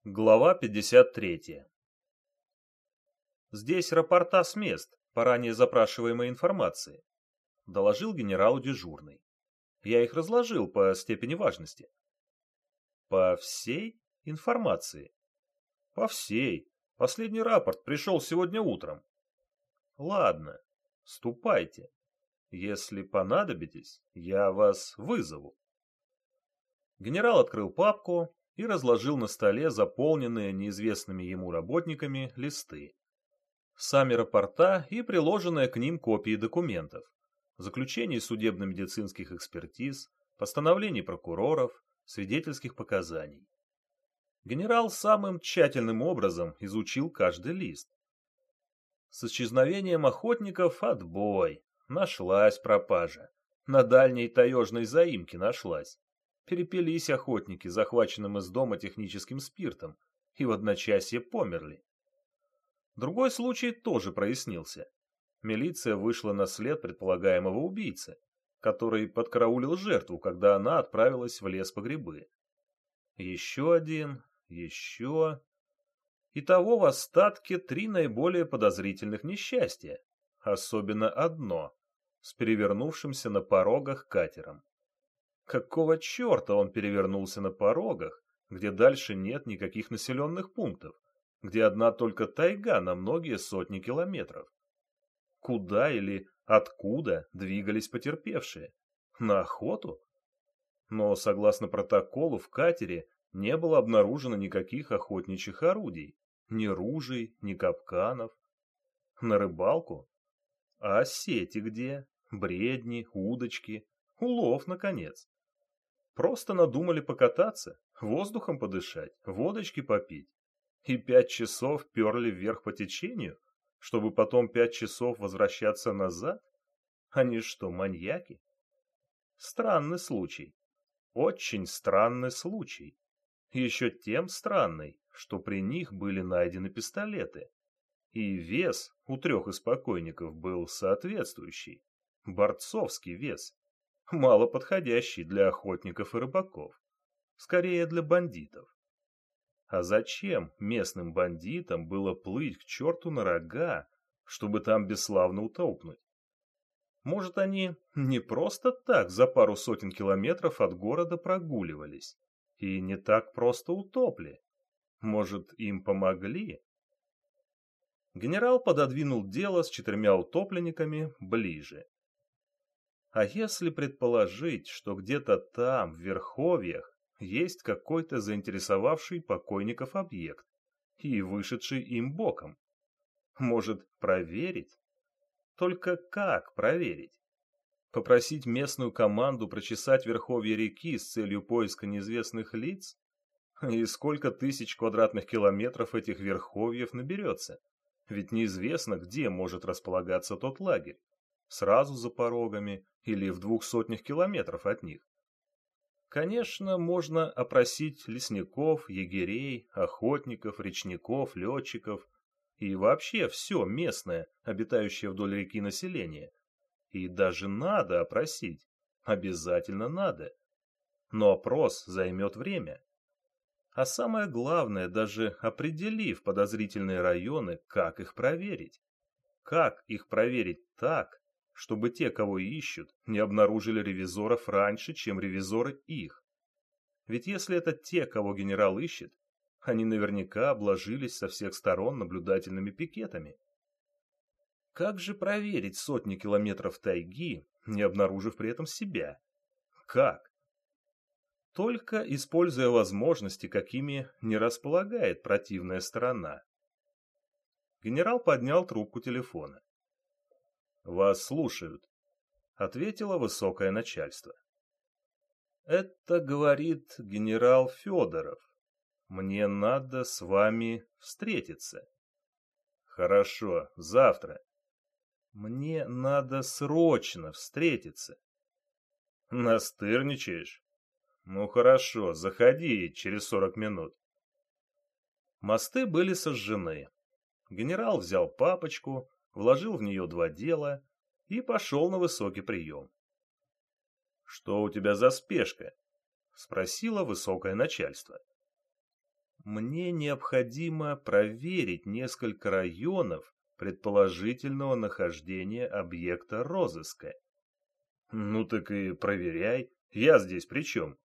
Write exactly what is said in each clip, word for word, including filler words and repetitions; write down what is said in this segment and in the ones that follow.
Глава пятьдесят третья. Здесь рапорта с мест по ранее запрашиваемой информации, доложил генералу дежурный. Я их разложил по степени важности. По всей информации? По всей. Последний рапорт пришел сегодня утром. Ладно, ступайте. Если понадобитесь, я вас вызову. Генерал открыл папку и разложил на столе заполненные неизвестными ему работниками листы. Сами рапорта и приложенные к ним копии документов, заключений судебно-медицинских экспертиз, постановлений прокуроров, свидетельских показаний. Генерал самым тщательным образом изучил каждый лист. С исчезновением охотников отбой. Нашлась пропажа. На дальней таежной заимке нашлась. Перепились охотники, захваченным из дома техническим спиртом, и в одночасье померли. Другой случай тоже прояснился. Милиция вышла на след предполагаемого убийцы, который подкараулил жертву, когда она отправилась в лес по грибы. Еще один, еще... Итого в остатке три наиболее подозрительных несчастья, особенно одно, с перевернувшимся на порогах катером. Какого черта он перевернулся на порогах, где дальше нет никаких населенных пунктов, где одна только тайга на многие сотни километров? Куда или откуда двигались потерпевшие? На охоту? Но, согласно протоколу, в катере не было обнаружено никаких охотничьих орудий, ни ружей, ни капканов. На рыбалку? А сети где? Бредни, удочки, улов, наконец. Просто надумали покататься, воздухом подышать, водочки попить. И пять часов перли вверх по течению, чтобы потом пять часов возвращаться назад? Они что, маньяки? Странный случай. Очень странный случай. Еще тем странный, что при них были найдены пистолеты. И вес у трех из покойников был соответствующий. Борцовский вес. Мало подходящий для охотников и рыбаков. Скорее для бандитов. А зачем местным бандитам было плыть к черту на рога, чтобы там бесславно утопнуть? Может, они не просто так за пару сотен километров от города прогуливались и не так просто утопли? Может, им помогли? Генерал пододвинул дело с четырьмя утопленниками ближе. А если предположить, что где-то там, в верховьях, есть какой-то заинтересовавший покойников объект и вышедший им боком? Может, проверить? Только как проверить? Попросить местную команду прочесать верховье реки с целью поиска неизвестных лиц? И сколько тысяч квадратных километров этих верховьев наберется? Ведь неизвестно, где может располагаться тот лагерь. Сразу за порогами или в двух сотнях километров от них. Конечно, можно опросить лесников, егерей, охотников, речников, летчиков и вообще все местное, обитающее вдоль реки население. И даже надо опросить. Обязательно надо. Но опрос займет время. А самое главное, даже определив подозрительные районы, как их проверить? Как их проверить так, чтобы те, кого ищут, не обнаружили ревизоров раньше, чем ревизоры их? Ведь если это те, кого генерал ищет, они наверняка обложились со всех сторон наблюдательными пикетами. Как же проверить сотни километров тайги, не обнаружив при этом себя? Как? Только используя возможности, какими не располагает противная сторона. Генерал поднял трубку телефона. «Вас слушают», — ответило высокое начальство. «Это, говорит генерал Федоров. Мне надо с вами встретиться». «Хорошо, завтра». «Мне надо срочно встретиться». «Настырничаешь? Ну хорошо, заходи через сорок минут». Мосты были сожжены. Генерал взял папочку, вложил в нее два дела и пошел на высокий прием. «Что у тебя за спешка?» — спросило высокое начальство. Мне необходимо проверить несколько районов предположительного нахождения объекта розыска. Ну так и проверяй, я здесь при чем?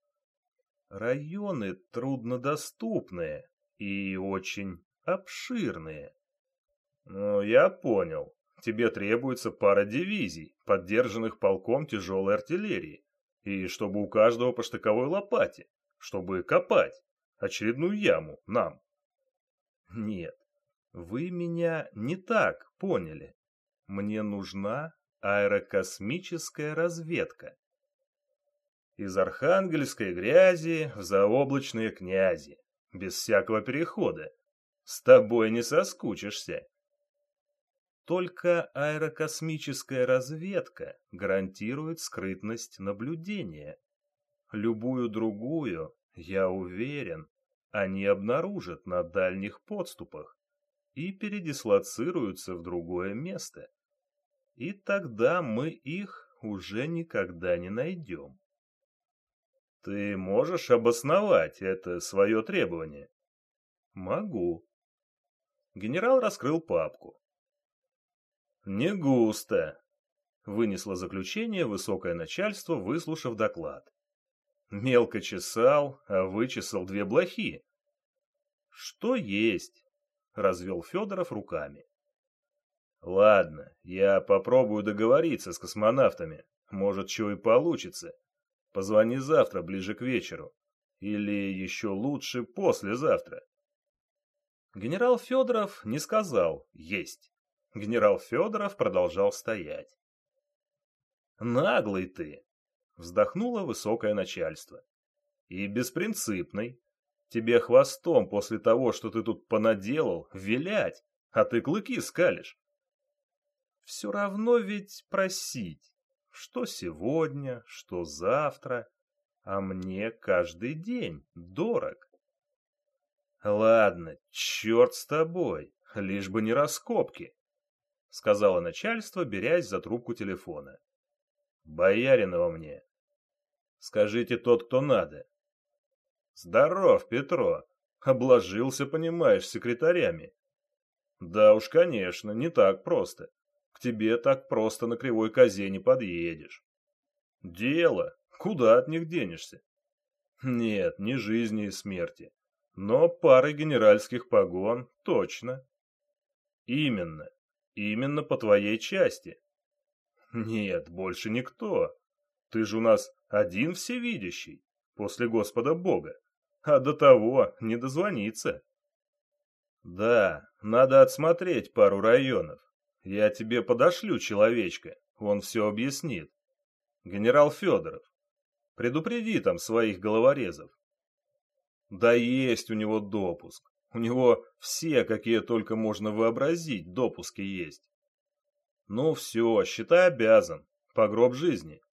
Районы труднодоступные и очень обширные. Ну, я понял. Тебе требуется пара дивизий, поддержанных полком тяжелой артиллерии, и чтобы у каждого по штыковой лопате, чтобы копать очередную яму нам. Нет, вы меня не так поняли. Мне нужна аэрокосмическая разведка. Из архангельской грязи в заоблачные князи, без всякого перехода. С тобой не соскучишься. Только аэрокосмическая разведка гарантирует скрытность наблюдения. Любую другую, я уверен, они обнаружат на дальних подступах и передислоцируются в другое место. И тогда мы их уже никогда не найдем. Ты можешь обосновать это свое требование? Могу. Генерал раскрыл папку. Не густо, вынесло заключение высокое начальство, выслушав доклад. Мелко чесал, а вычесал две блохи. Что есть, развел Федоров руками. Ладно, я попробую договориться с космонавтами. Может, что и получится. Позвони завтра ближе к вечеру. Или еще лучше послезавтра. Генерал Федоров не сказал «есть». Генерал Федоров продолжал стоять. «Наглый ты!» — вздохнуло высокое начальство. «И беспринципный. Тебе хвостом после того, что ты тут понаделал, вилять, а ты клыки скалишь. Все равно ведь просить, что сегодня, что завтра, а мне каждый день дорог. Ладно, черт с тобой, лишь бы не раскопки», — сказала начальство, берясь за трубку телефона. «Бояринова мне. Скажите тот, кто надо». «Здоров, Петро. Обложился, понимаешь, секретарями». «Да уж, конечно, не так просто. К тебе так просто на кривой козе не подъедешь». «Дело. Куда от них денешься?» «Нет, не жизни и смерти. Но пары генеральских погон точно». «Именно. Именно по твоей части». «Нет, больше никто. Ты же у нас один всевидящий, после Господа Бога, а до того не дозвониться». «Да, надо отсмотреть пару районов. Я тебе подошлю человечка, он все объяснит. Генерал Федоров, предупреди там своих головорезов». «Да есть у него допуск. У него все, какие только можно вообразить, допуски есть». «Ну все, считай обязан. По гроб жизни».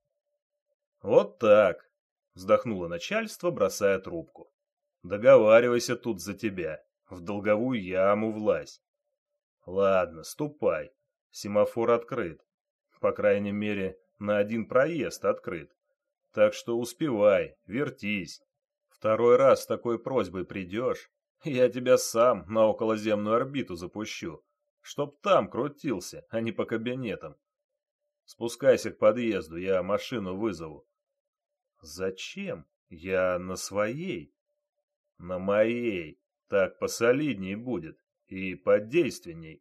«Вот так», — вздохнуло начальство, бросая трубку. «Договаривайся тут за тебя. В долговую яму влазь. Ладно, ступай. Семафор открыт. По крайней мере, на один проезд открыт. Так что успевай, вертись. Второй раз с такой просьбой придешь, я тебя сам на околоземную орбиту запущу, чтоб там крутился, а не по кабинетам. Спускайся к подъезду, я машину вызову». «Зачем? Я на своей». «На моей. Так посолидней будет и подейственней».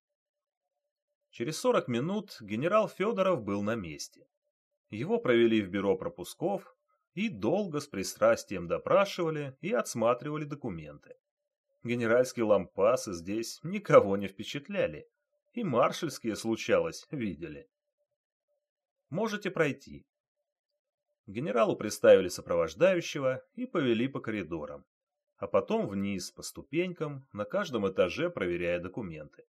Через сорок минут генерал Федоров был на месте. Его провели в бюро пропусков и долго с пристрастием допрашивали и отсматривали документы. Генеральские лампасы здесь никого не впечатляли, и маршальские, случалось, видели. «Можете пройти». Генералу представили сопровождающего и повели по коридорам, а потом вниз по ступенькам, на каждом этаже проверяя документы.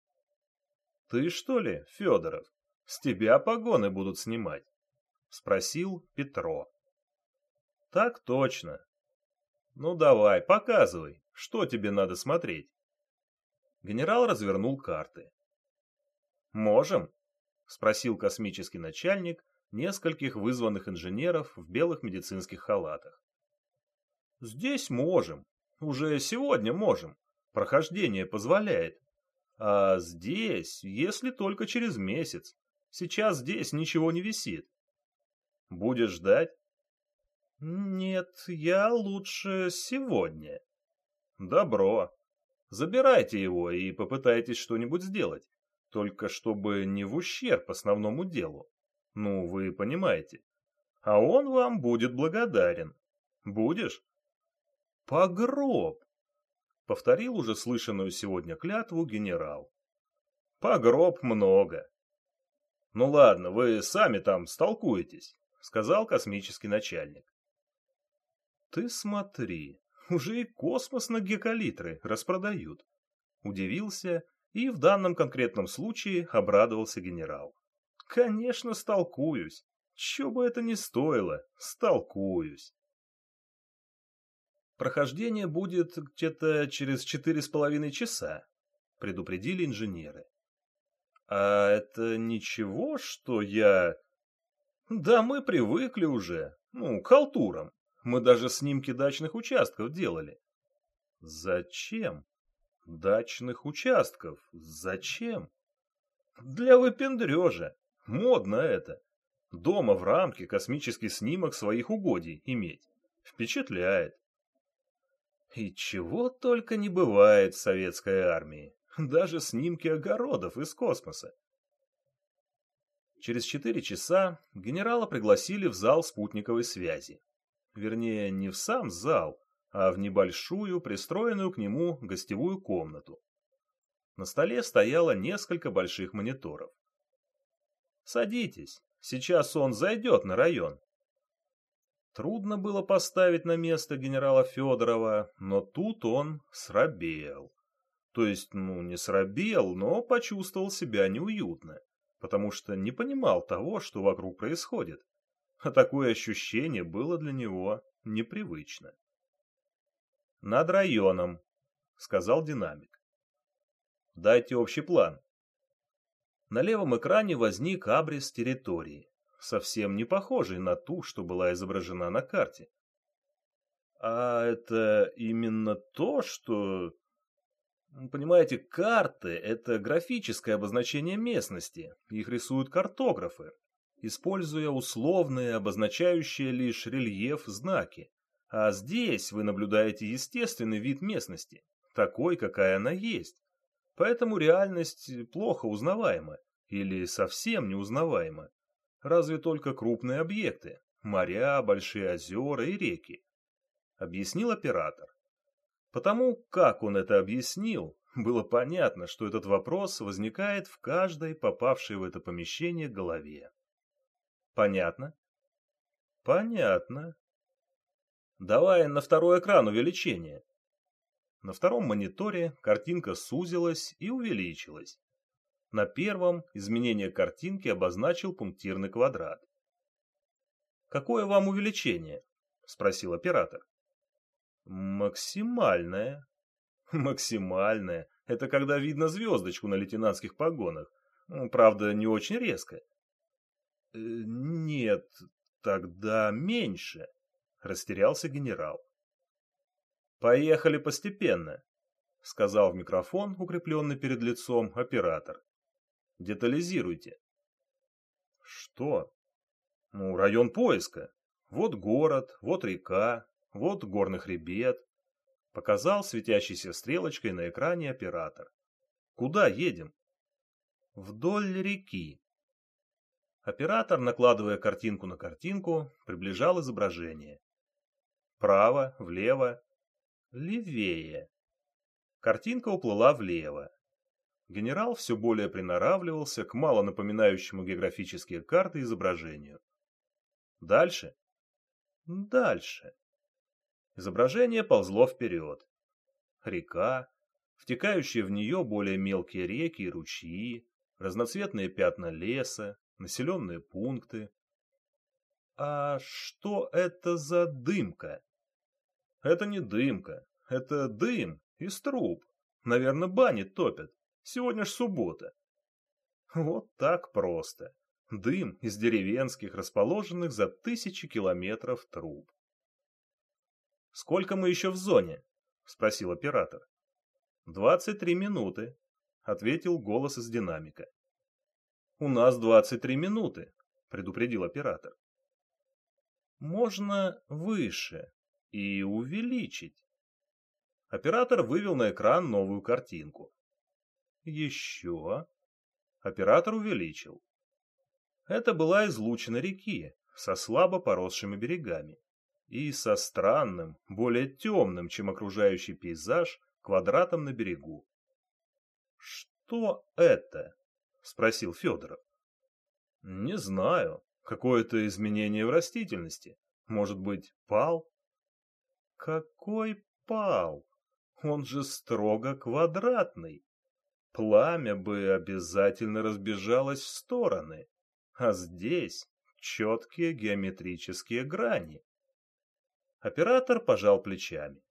«Ты что ли, Федоров? С тебя погоны будут снимать?» — спросил Петро. «Так точно. Ну давай, показывай, что тебе надо смотреть». Генерал развернул карты. «Можем?» — спросил космический начальник нескольких вызванных инженеров в белых медицинских халатах. «Здесь можем. Уже сегодня можем. Прохождение позволяет. А здесь, если только через месяц. Сейчас здесь ничего не висит. Будешь ждать? Нет, я лучше сегодня. Добро. Забирайте его и попытайтесь что-нибудь сделать. Только чтобы не в ущерб основному делу. Ну, вы понимаете. А он вам будет благодарен. Будешь? Погроб. Повторил уже слышанную сегодня клятву генерал. Погроб много. Ну ладно, вы сами там столкуетесь, сказал космический начальник. Ты смотри, уже и космос на гекалитры распродают. Удивился и в данном конкретном случае обрадовался генерал. Конечно, столкуюсь. Чё бы это ни стоило, столкуюсь. Прохождение будет где-то через четыре с половиной часа, предупредили инженеры. А это ничего, что я... Да мы привыкли уже, ну, к халтурам. Мы даже снимки дачных участков делали. Зачем? Дачных участков? Зачем? Для выпендрежа. Модно это. Дома в рамке космический снимок своих угодий иметь. Впечатляет. И чего только не бывает в советской армии. Даже снимки огородов из космоса. Через четыре часа генерала пригласили в зал спутниковой связи. Вернее, не в сам зал, а в небольшую, пристроенную к нему гостевую комнату. На столе стояло несколько больших мониторов. «Садитесь, сейчас он зайдет на район». Трудно было поставить на место генерала Федорова, но тут он срабел. То есть, ну, не срабел, но почувствовал себя неуютно, потому что не понимал того, что вокруг происходит. А такое ощущение было для него непривычно. «Над районом», — сказал динамик. «Дайте общий план». На левом экране возник абрис территории, совсем не похожий на ту, что была изображена на карте. А это именно то, что... Понимаете, карты — это графическое обозначение местности, их рисуют картографы, используя условные, обозначающие лишь рельеф знаки. А здесь вы наблюдаете естественный вид местности, такой, какая она есть. Поэтому реальность плохо узнаваема или совсем неузнаваема. Разве только крупные объекты – моря, большие озера и реки. Объяснил оператор. Потому как он это объяснил, было понятно, что этот вопрос возникает в каждой попавшей в это помещение голове. Понятно? Понятно. Давай на второй экран увеличение. На втором мониторе картинка сузилась и увеличилась. На первом изменение картинки обозначил пунктирный квадрат. «Какое вам увеличение?» – спросил оператор. «Максимальное». «Максимальное – это когда видно звездочку на лейтенантских погонах. Правда, не очень резко». «Э, «Нет, тогда меньше», – растерялся генерал. «Поехали постепенно», — сказал в микрофон, укрепленный перед лицом, оператор. «Детализируйте». «Что?» «Ну, район поиска. Вот город, вот река, вот горный хребет», — показал светящейся стрелочкой на экране оператор. «Куда едем?» «Вдоль реки». Оператор, накладывая картинку на картинку, приближал изображение. Вправо, влево, левее. Картинка уплыла влево. Генерал все более приноравливался к мало напоминающему географические карты изображению. Дальше? Дальше. Изображение ползло вперед. Река, втекающие в нее более мелкие реки и ручьи, разноцветные пятна леса, населенные пункты. А что это за дымка? Это не дымка, это дым из труб. Наверное, бани топят. Сегодня ж суббота. Вот так просто. Дым из деревенских, расположенных за тысячи километров труб. «Сколько мы еще в зоне?» — спросил оператор. «Двадцать три минуты», — ответил голос из динамика. «У нас двадцать три минуты», — предупредил оператор. «Можно выше и увеличить». Оператор вывел на экран новую картинку. «Еще». Оператор увеличил. Это была излучина реки со слабо поросшими берегами и со странным, более темным, чем окружающий пейзаж, квадратом на берегу. «Что это?» — спросил Федоров. «Не знаю. Какое-то изменение в растительности. Может быть, пал?» «Какой пал? Он же строго квадратный. Пламя бы обязательно разбежалось в стороны, а здесь четкие геометрические грани». Оператор пожал плечами.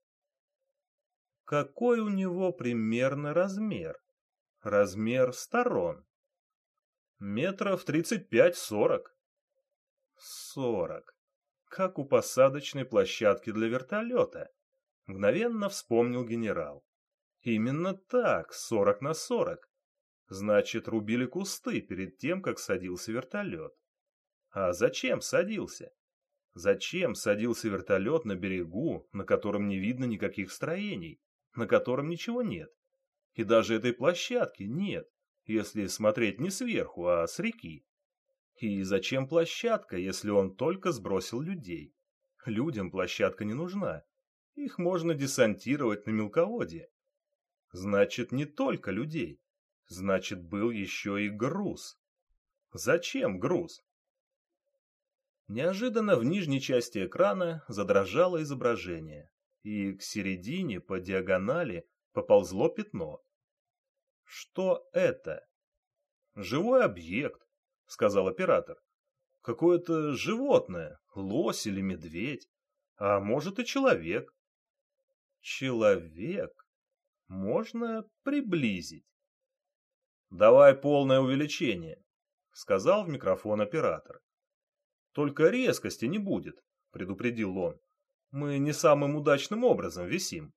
«Какой у него примерно размер? Размер сторон?» «Метров тридцать пять-сорок». «Сорок. Как у посадочной площадки для вертолета», — мгновенно вспомнил генерал. «Именно так, сорок на сорок. Значит, рубили кусты перед тем, как садился вертолет. А зачем садился? Зачем садился вертолет на берегу, на котором не видно никаких строений, на котором ничего нет? И даже этой площадки нет, если смотреть не сверху, а с реки. И зачем площадка, если он только сбросил людей? Людям площадка не нужна. Их можно десантировать на мелководье. Значит, не только людей. Значит, был еще и груз. Зачем груз?» Неожиданно в нижней части экрана задрожало изображение, и к середине по диагонали поползло пятно. «Что это?» «Живой объект», — сказал оператор. «Какое-то животное, лось или медведь, а может и человек». «Человек? Можно приблизить?» «Давай полное увеличение», — сказал в микрофон оператор. «Только резкости не будет», — предупредил он. «Мы не самым удачным образом висим».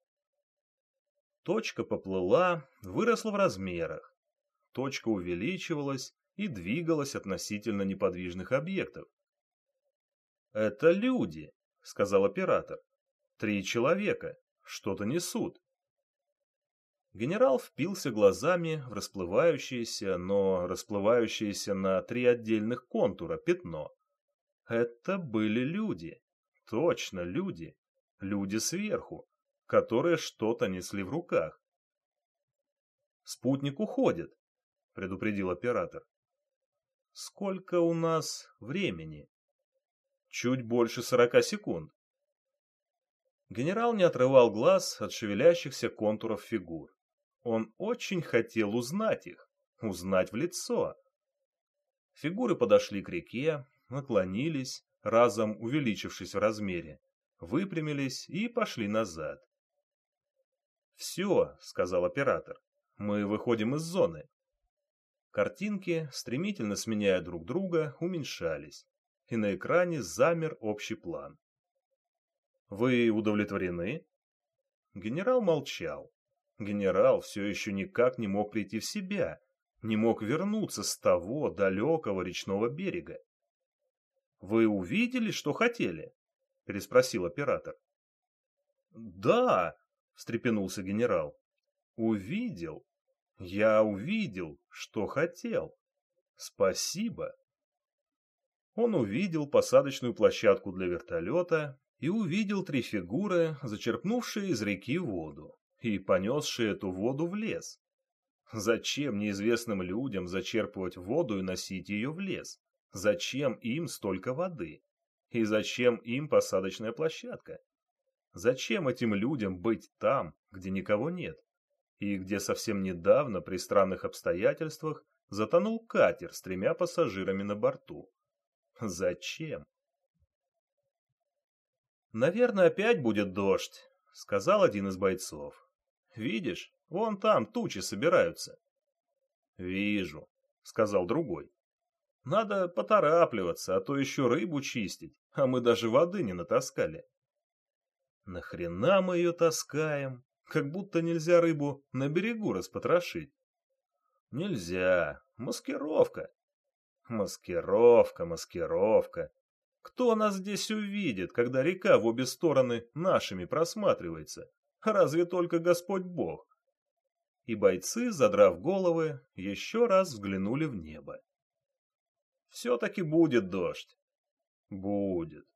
Точка поплыла, выросла в размерах. Точка увеличивалась и двигалась относительно неподвижных объектов. «Это люди», — сказал оператор. «Три человека. Что-то несут». Генерал впился глазами в расплывающееся, но расплывающееся на три отдельных контура пятно. Это были люди. Точно люди. Люди сверху, которые что-то несли в руках. «Спутник уходит», — предупредил оператор. «Сколько у нас времени?» «Чуть больше сорока секунд». Генерал не отрывал глаз от шевелящихся контуров фигур. Он очень хотел узнать их, узнать в лицо. Фигуры подошли к реке, наклонились, разом увеличившись в размере, выпрямились и пошли назад. «Все», — сказал оператор, — «мы выходим из зоны». Картинки, стремительно сменяя друг друга, уменьшались, и на экране замер общий план. «Вы удовлетворены?» Генерал молчал. Генерал все еще никак не мог прийти в себя, не мог вернуться с того далекого речного берега. «Вы увидели, что хотели?» — переспросил оператор. «Да», — встрепенулся генерал, — «увидел. Я увидел, что хотел. Спасибо». Он увидел посадочную площадку для вертолета и увидел три фигуры, зачерпнувшие из реки воду и понесшие эту воду в лес. Зачем неизвестным людям зачерпывать воду и носить ее в лес? Зачем им столько воды? И зачем им посадочная площадка? Зачем этим людям быть там, где никого нет? И где совсем недавно при странных обстоятельствах затонул катер с тремя пассажирами на борту? Зачем? «Наверное, опять будет дождь», — сказал один из бойцов. «Видишь, вон там тучи собираются». «Вижу», — сказал другой. «Надо поторапливаться, а то еще рыбу чистить, а мы даже воды не натаскали». «Нахрена мы ее таскаем?» как будто нельзя рыбу на берегу распотрошить. Нельзя. Маскировка. Маскировка, маскировка. Кто нас здесь увидит, когда река в обе стороны нашими просматривается? Разве только Господь Бог. И бойцы, задрав головы, еще раз взглянули в небо. Все-таки будет дождь. Будет.